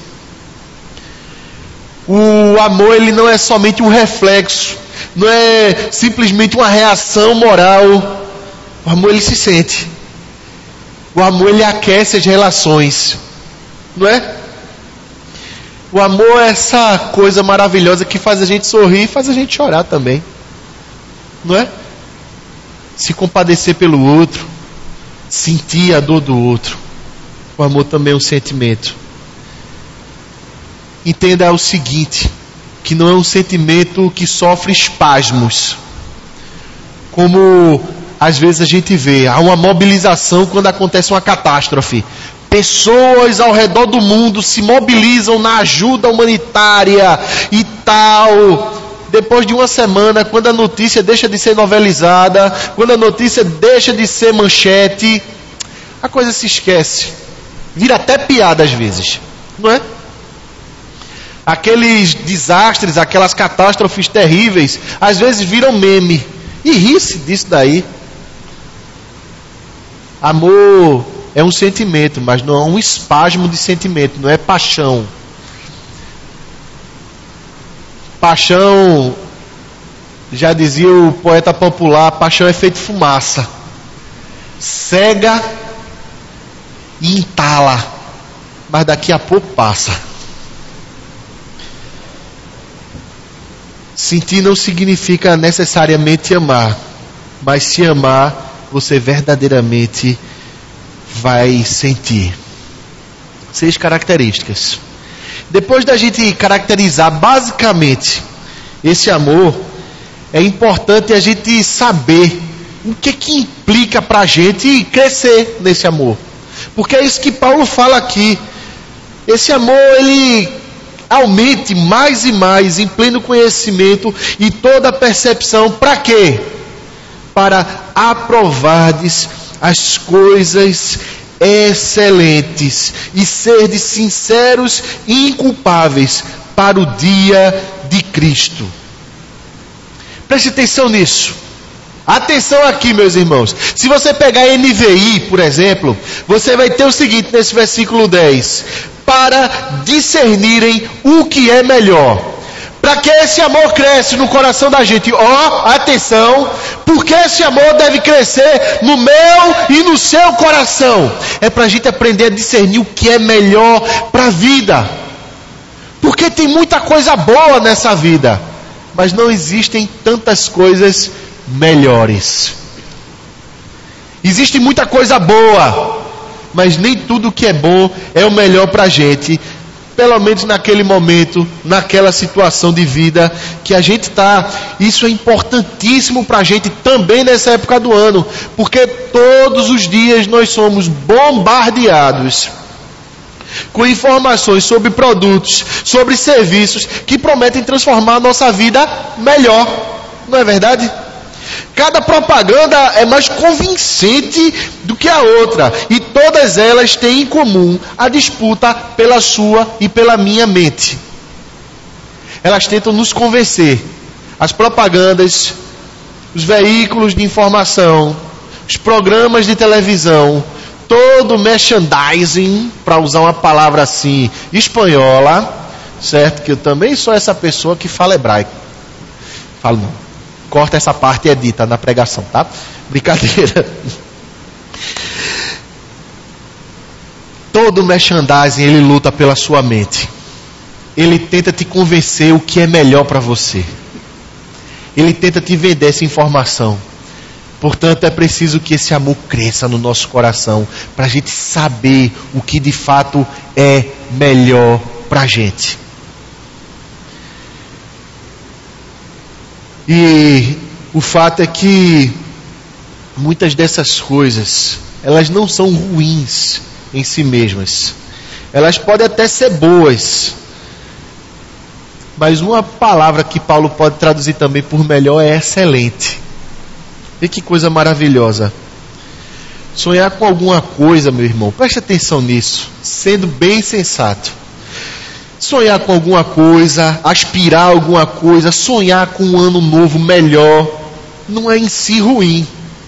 O amor, ele não é somente um reflexo, não é simplesmente uma reação moral. O amor, ele se sente. O amor, ele aquece as relações, não é? O amor é essa coisa maravilhosa que faz a gente sorrir e faz a gente chorar também, não é? Se compadecer pelo outro, sentir a dor do outro. O amor também é um sentimento. Entenda o seguinte, que não é um sentimento que sofre espasmos, como às vezes a gente vê, há uma mobilização quando acontece uma catástrofe. Pessoas ao redor do mundo se mobilizam na ajuda humanitária e tal. Depois de uma semana, quando a notícia deixa de ser novelizada, quando a notícia deixa de ser manchete, a coisa se esquece. Vira até piada às vezes, não é? Aqueles desastres, aquelas catástrofes terríveis, às vezes viram meme. E ri-se disso daí. Amor é um sentimento, mas não é um espasmo de sentimento, não é paixão. Paixão, já dizia o poeta popular, paixão é feito fumaça. Cega e entala, mas daqui a pouco passa. Sentir não significa necessariamente amar, mas se amar, você verdadeiramente vai sentir. Seis características. Depois da gente caracterizar basicamente esse amor, é importante a gente saber o que que implica para a gente crescer nesse amor. Porque é isso que Paulo fala aqui. Esse amor, ele aumente mais e mais em pleno conhecimento e toda a percepção. Para quê? Para aprovardes as coisas excelentes e serdes sinceros e inculpáveis para o dia de Cristo. Preste atenção nisso. Atenção aqui, meus irmãos. Se você pegar N V I, por exemplo, você vai ter o seguinte nesse versículo dez: para discernirem o que é melhor. Para que esse amor cresce no coração da gente? Ó, oh, atenção, porque esse amor deve crescer no meu e no seu coração. É para a gente aprender a discernir o que é melhor para a vida. Porque tem muita coisa boa nessa vida, mas não existem tantas coisas melhores. Existe muita coisa boa, mas nem tudo que é bom é o melhor para a gente. Pelo menos naquele momento, naquela situação de vida que a gente está. Isso é importantíssimo para a gente também nessa época do ano, porque todos os dias nós somos bombardeados com informações sobre produtos, sobre serviços que prometem transformar a nossa vida melhor. Não é verdade? Cada propaganda é mais convincente do que a outra, e todas elas têm em comum a disputa pela sua e pela minha mente. Elas tentam nos convencer. As propagandas, os veículos de informação, os programas de televisão, todo o merchandising, para usar uma palavra assim espanhola, certo? Que eu também sou essa pessoa que fala hebraico. Falo não. Corta essa parte e edita na pregação, tá? Brincadeira. Todo merchandising, ele luta pela sua mente. Ele tenta te convencer o que é melhor para você. Ele tenta te vender essa informação. Portanto, é preciso que esse amor cresça no nosso coração, para a gente saber o que de fato é melhor para a gente. E o fato é que muitas dessas coisas, elas não são ruins em si mesmas. Elas podem até ser boas. Mas uma palavra que Paulo pode traduzir também por melhor é excelente. E que coisa maravilhosa. Sonhar com alguma coisa, meu irmão, preste atenção nisso, sendo bem sensato. Sonhar com alguma coisa, aspirar a alguma coisa, sonhar com um ano novo melhor, não é em si ruim.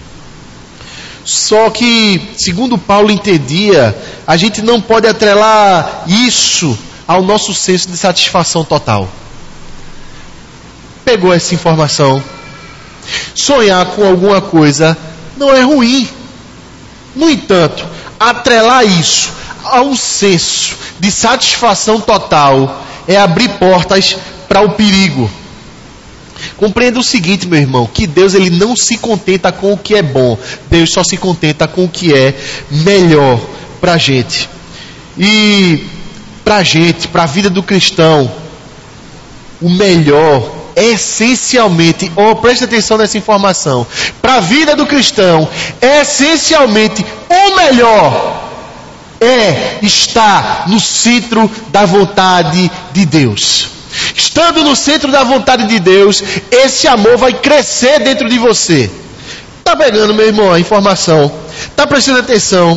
Só que, segundo Paulo entendia, a gente não pode atrelar isso ao nosso senso de satisfação total. Pegou essa informação. Sonhar com alguma coisa não é ruim. No entanto, atrelar isso a um senso de satisfação total é abrir portas para o perigo. Compreenda o seguinte, meu irmão, que Deus, ele não se contenta com o que é bom. Deus só se contenta com o que é melhor para a gente. E para a gente, para a vida do cristão, o melhor é essencialmente, oh, preste atenção nessa informação, para a vida do cristão, é essencialmente o melhor é estar no centro da vontade de Deus. Estando no centro da vontade de Deus, esse amor vai crescer dentro de você. Está pegando, meu irmão, a informação? Está prestando atenção?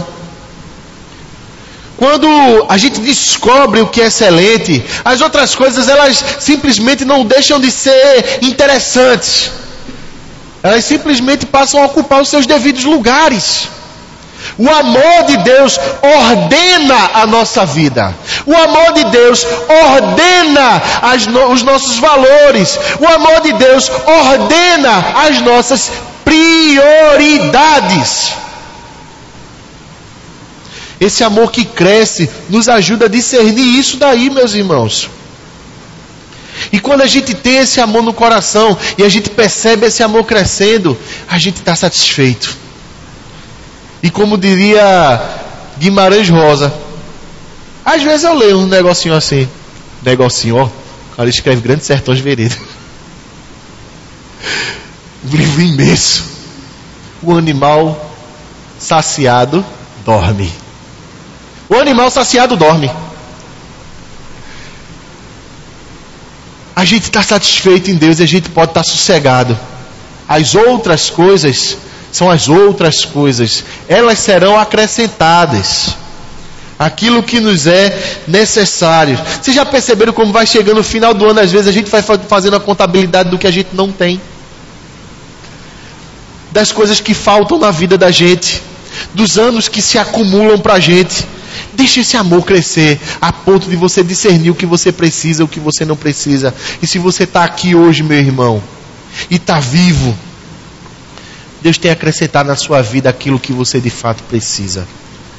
Quando a gente descobre o que é excelente, as outras coisas, elas simplesmente não deixam de ser interessantes. Elas simplesmente passam a ocupar os seus devidos lugares. O amor de Deus ordena a nossa vida. O amor de Deus ordena as no, os nossos valores. O amor de Deus ordena as nossas prioridades. Esse amor que cresce nos ajuda a discernir isso daí, meus irmãos. E quando a gente tem esse amor no coração e a gente percebe esse amor crescendo, a gente está satisfeito. E como diria Guimarães Rosa, Às vezes eu leio um negocinho assim. Negocinho, ó. O cara escreve Grandes Sertões Veredas. Um livro imenso. O animal saciado dorme. O animal saciado dorme. A gente está satisfeito em Deus e a gente pode estar sossegado. As outras coisas são as outras coisas. Elas serão acrescentadas. Aquilo que nos é necessário. Vocês já perceberam como vai chegando no final do ano, às vezes a gente vai fazendo a contabilidade do que a gente não tem, das coisas que faltam na vida da gente, dos anos que se acumulam para a gente. Deixa esse amor crescer a ponto de você discernir o que você precisa, o que você não precisa. E se você está aqui hoje, meu irmão, e está vivo, Deus tem acrescentado na sua vida aquilo que você de fato precisa.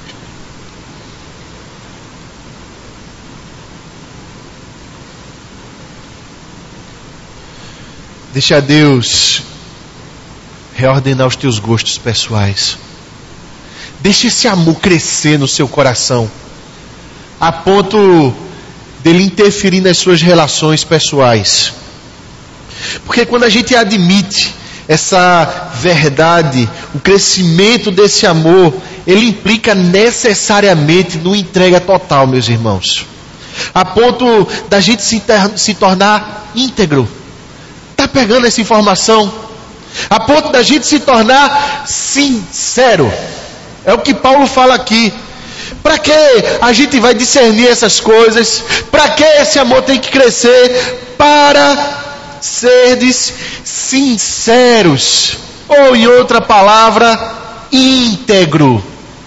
Deixa Deus reordenar os teus gostos pessoais. Deixa esse amor crescer no seu coração, a ponto dele interferir nas suas relações pessoais. Porque quando a gente admite essa verdade, o crescimento desse amor, ele implica necessariamente no entrega total, meus irmãos. A ponto da gente se, ter, se tornar íntegro. Está pegando essa informação? A ponto da gente se tornar sincero. É o que Paulo fala aqui. Para que a gente vai discernir essas coisas? Para que esse amor tem que crescer? Para serdes sinceros. Ou, em outra palavra, íntegro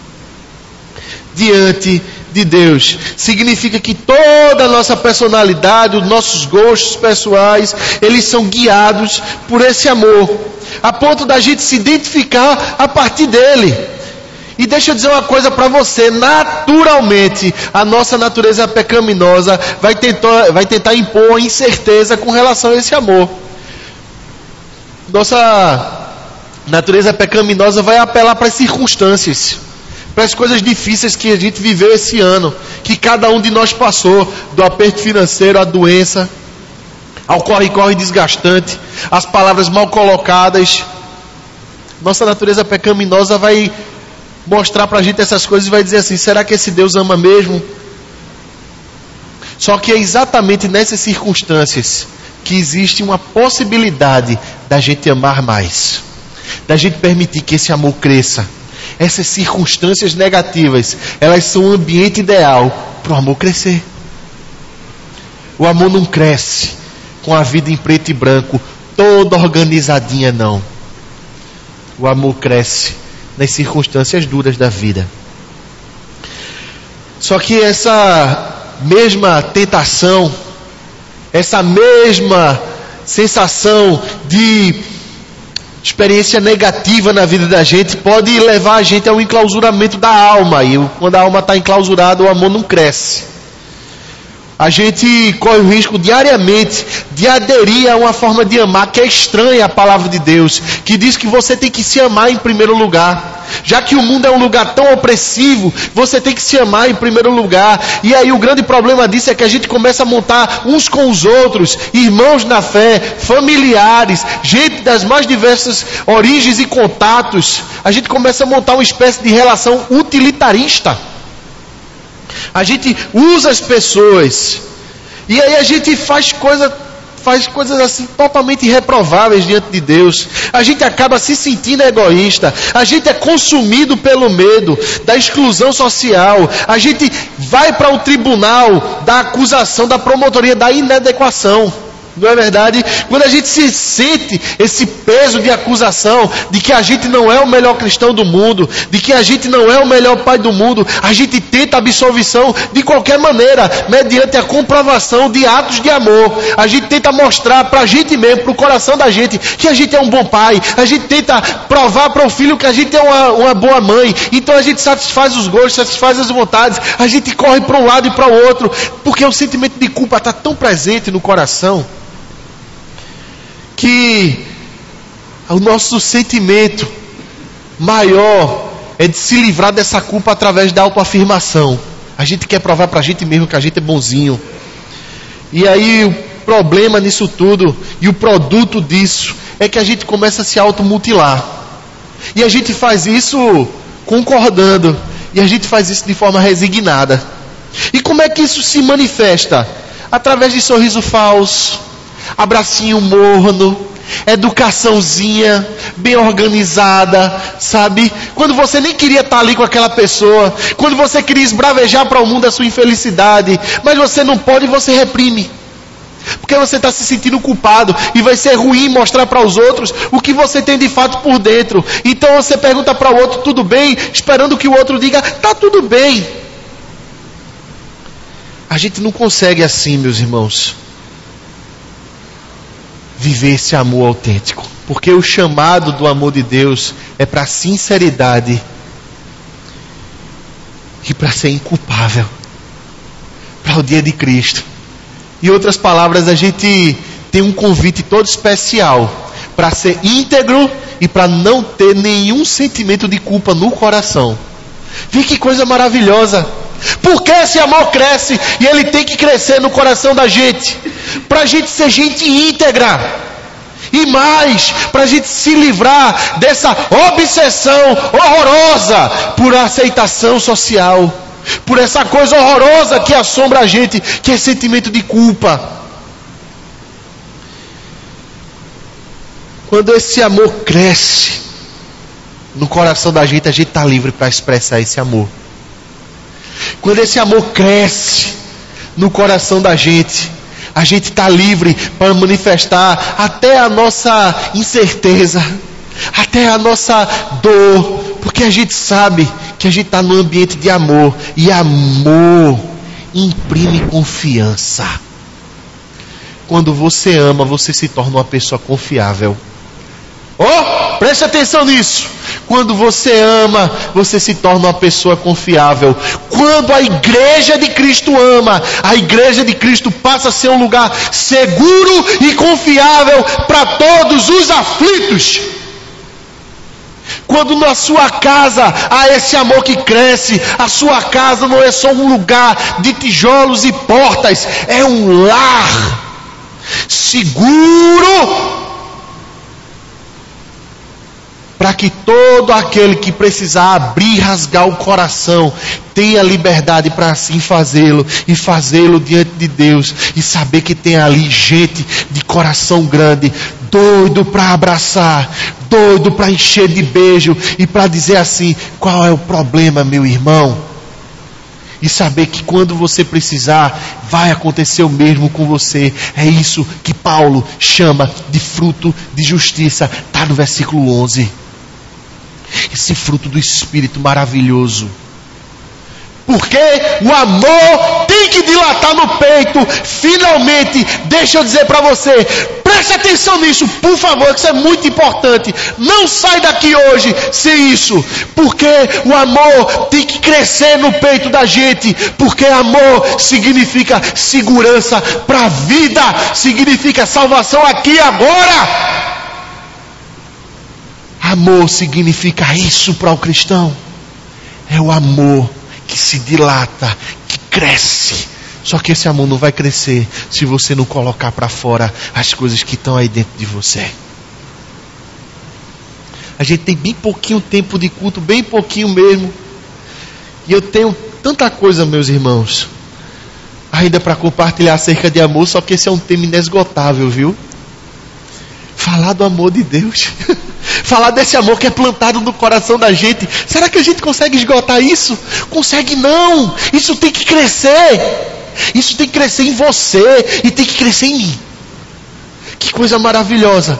diante de Deus. Significa que toda a nossa personalidade, os nossos gostos pessoais, eles são guiados por esse amor, a ponto da gente se identificar a partir dele. E deixa eu dizer uma coisa para você: naturalmente a nossa natureza pecaminosa vai tentar, vai tentar impor a incerteza com relação a esse amor. Nossa natureza pecaminosa vai apelar para as circunstâncias, para as coisas difíceis que a gente viveu esse ano, que cada um de nós passou, do aperto financeiro, à doença, ao corre-corre desgastante, as palavras mal colocadas. Nossa natureza pecaminosa vai mostrar para a gente essas coisas e vai dizer assim: será que esse Deus ama mesmo? Só que é exatamente nessas circunstâncias que existe uma possibilidade da gente amar mais, da gente permitir que esse amor cresça. Essas circunstâncias negativas, elas são o ambiente ideal para o amor crescer. O amor não cresce com a vida em preto e branco, toda organizadinha, não. O amor cresce nas circunstâncias duras da vida. Só que essa mesma tentação, essa mesma sensação de experiência negativa na vida da gente pode levar a gente ao enclausuramento da alma. E quando a alma está enclausurada, o amor não cresce. A gente corre o risco diariamente de aderir a uma forma de amar que é estranha à palavra de Deus, que diz que você tem que se amar em primeiro lugar. Já que o mundo é um lugar tão opressivo, você tem que se amar em primeiro lugar. E aí o grande problema disso é que a gente começa a montar uns com os outros, irmãos na fé, familiares, gente das mais diversas origens e contatos. A gente começa a montar uma espécie de relação utilitarista. A gente usa as pessoas, e aí a gente faz coisa, faz coisas assim totalmente reprováveis diante de Deus. A gente acaba se sentindo egoísta. A gente é consumido pelo medo da exclusão social. A gente vai para o tribunal da acusação, da promotoria da inadequação. Não é verdade? Quando a gente se sente esse peso de acusação, de que a gente não é o melhor cristão do mundo, de que a gente não é o melhor pai do mundo, a gente tenta absolvição de qualquer maneira, mediante a comprovação de atos de amor. A gente tenta mostrar para a gente mesmo, para o coração da gente, que a gente é um bom pai. A gente tenta provar para o filho que a gente é uma, uma boa mãe. Então a gente satisfaz os gostos, satisfaz as vontades. A gente corre para um lado e para o outro, porque o sentimento de culpa está tão presente no coração, que o nosso sentimento maior é de se livrar dessa culpa através da autoafirmação. A gente quer provar para a gente mesmo que a gente é bonzinho. E aí o problema nisso tudo, e o produto disso, é que a gente começa a se automutilar. E a gente faz isso concordando. E a gente faz isso de forma resignada. E como é que isso se manifesta? Através de sorriso falso, abracinho morno, educaçãozinha, bem organizada, sabe? Quando você nem queria estar ali com aquela pessoa, quando você queria esbravejar para o mundo a sua infelicidade, mas você não pode, você reprime. Porque você está se sentindo culpado e vai ser ruim mostrar para os outros o que você tem de fato por dentro. Então você pergunta para o outro, tudo bem? Esperando que o outro diga, tá tudo bem. A gente não consegue assim, meus irmãos, viver esse amor autêntico. Porque o chamado do amor de Deus é para sinceridade e para ser inculpável. Para o dia de Cristo. Em outras palavras, a gente tem um convite todo especial para ser íntegro e para não ter nenhum sentimento de culpa no coração. Vê que coisa maravilhosa. Porque esse amor cresce e ele tem que crescer no coração da gente. Para a gente ser gente íntegra. E mais, para a gente se livrar dessa obsessão horrorosa por aceitação social. Por essa coisa horrorosa que assombra a gente, que é sentimento de culpa. Quando esse amor cresce no coração da gente, a gente está livre para expressar esse amor. Quando esse amor cresce no coração da gente, a gente está livre para manifestar até a nossa incerteza, até a nossa dor, porque a gente sabe que a gente está num ambiente de amor, e amor imprime confiança. Quando você ama, você se torna uma pessoa confiável. Oh, preste atenção nisso. Quando você ama, você se torna uma pessoa confiável. Quando a igreja de Cristo ama, a igreja de Cristo passa a ser um lugar seguro e confiável para todos os aflitos. Quando na sua casa há esse amor que cresce, a sua casa não é só um lugar de tijolos e portas, é um lar seguro para que todo aquele que precisar abrir e rasgar o coração tenha liberdade para assim fazê-lo e fazê-lo diante de Deus e saber que tem ali gente de coração grande, doido para abraçar, doido para encher de beijo e para dizer assim, qual é o problema, meu irmão? E saber que quando você precisar, vai acontecer o mesmo com você. É isso que Paulo chama de fruto de justiça. Está no versículo onze. Esse fruto do Espírito maravilhoso. Porque o amor tem que dilatar no peito. Finalmente, deixa eu dizer para você, preste atenção nisso, por favor, que isso é muito importante. Não sai daqui hoje sem isso. Porque o amor tem que crescer no peito da gente. Porque amor significa segurança para a vida. Significa salvação aqui e agora. Amor significa isso para o cristão. É o amor que se dilata, que cresce. Só que esse amor não vai crescer se você não colocar para fora as coisas que estão aí dentro de você. A gente tem bem pouquinho tempo de culto, bem pouquinho mesmo. E eu tenho tanta coisa, meus irmãos, ainda para compartilhar acerca de amor, só que esse é um tema inesgotável, viu? Falar do amor de Deus. Falar desse amor que é plantado no coração da gente. Será que a gente consegue esgotar isso? Consegue não. Isso tem que crescer. Isso tem que crescer em você e tem que crescer em mim. Que coisa maravilhosa.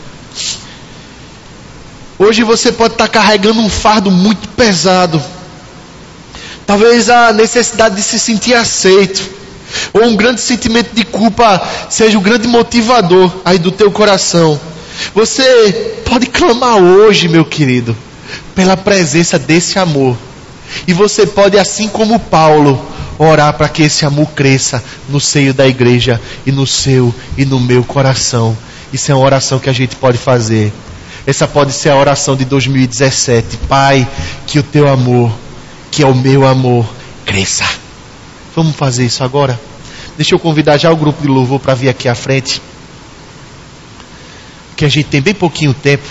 Hoje você pode estar carregando um fardo muito pesado. Talvez a necessidade de se sentir aceito, ou um grande sentimento de culpa seja o grande motivador aí do teu coração. Você pode clamar hoje, meu querido, pela presença desse amor. E você pode, assim como Paulo, orar para que esse amor cresça no seio da igreja e no seu e no meu coração. Isso é uma oração que a gente pode fazer. Essa pode ser a oração de dois mil e dezessete. Pai, que o teu amor, que é o meu amor, cresça. Vamos fazer isso agora? Deixa eu convidar já o grupo de louvor para vir aqui à frente. Porque a gente tem bem pouquinho tempo.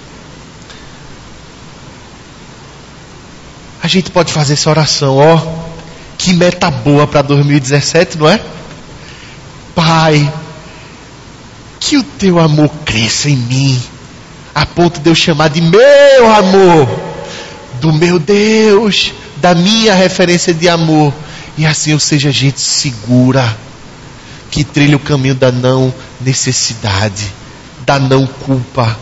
A gente pode fazer essa oração, ó. Que meta boa para dois mil e dezessete, não é? Pai, que o teu amor cresça em mim, a ponto de eu chamar de meu amor, do meu Deus, da minha referência de amor. E assim eu seja gente segura, que trilha o caminho da não necessidade, da não culpa.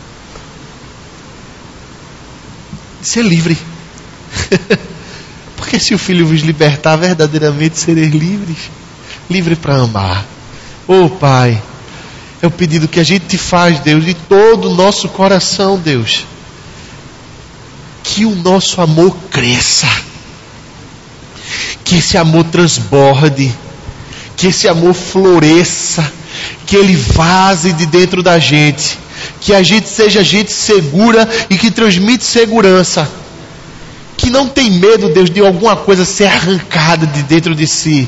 Ser livre. Porque se o Filho vos libertar, verdadeiramente sereis livres. Livre para amar. Oh Pai, é o pedido que a gente te faz, Deus, de todo o nosso coração, Deus. Que o nosso amor cresça. Que esse amor transborde. Que esse amor floresça. Que ele vaze de dentro da gente. Que a gente seja gente segura e que transmite segurança. Que não tem medo, Deus, de alguma coisa ser arrancada de dentro de si.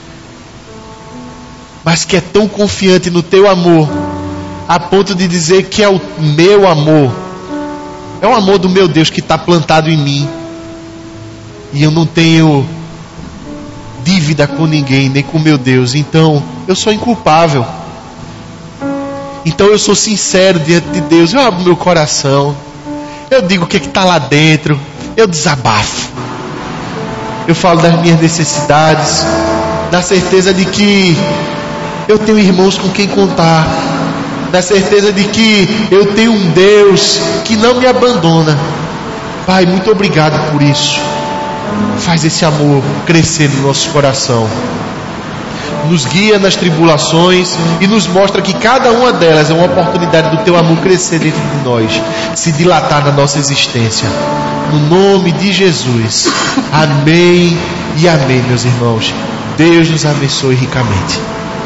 Mas que é tão confiante no teu amor, a ponto de dizer que é o meu amor. É o amor do meu Deus que está plantado em mim. E eu não tenho dívida com ninguém, nem com meu Deus. Então, eu sou inculpável. Então eu sou sincero diante de Deus. Eu abro meu coração. Eu digo o que está lá dentro. Eu desabafo. Eu falo das minhas necessidades, na certeza de que eu tenho irmãos com quem contar, na certeza de que eu tenho um Deus que não me abandona. Pai, muito obrigado por isso. Faz esse amor crescer no nosso coração. Nos guia nas tribulações e nos mostra que cada uma delas é uma oportunidade do teu amor crescer dentro de nós, se dilatar na nossa existência. No nome de Jesus. Amém e amém, meus irmãos. Deus nos abençoe ricamente.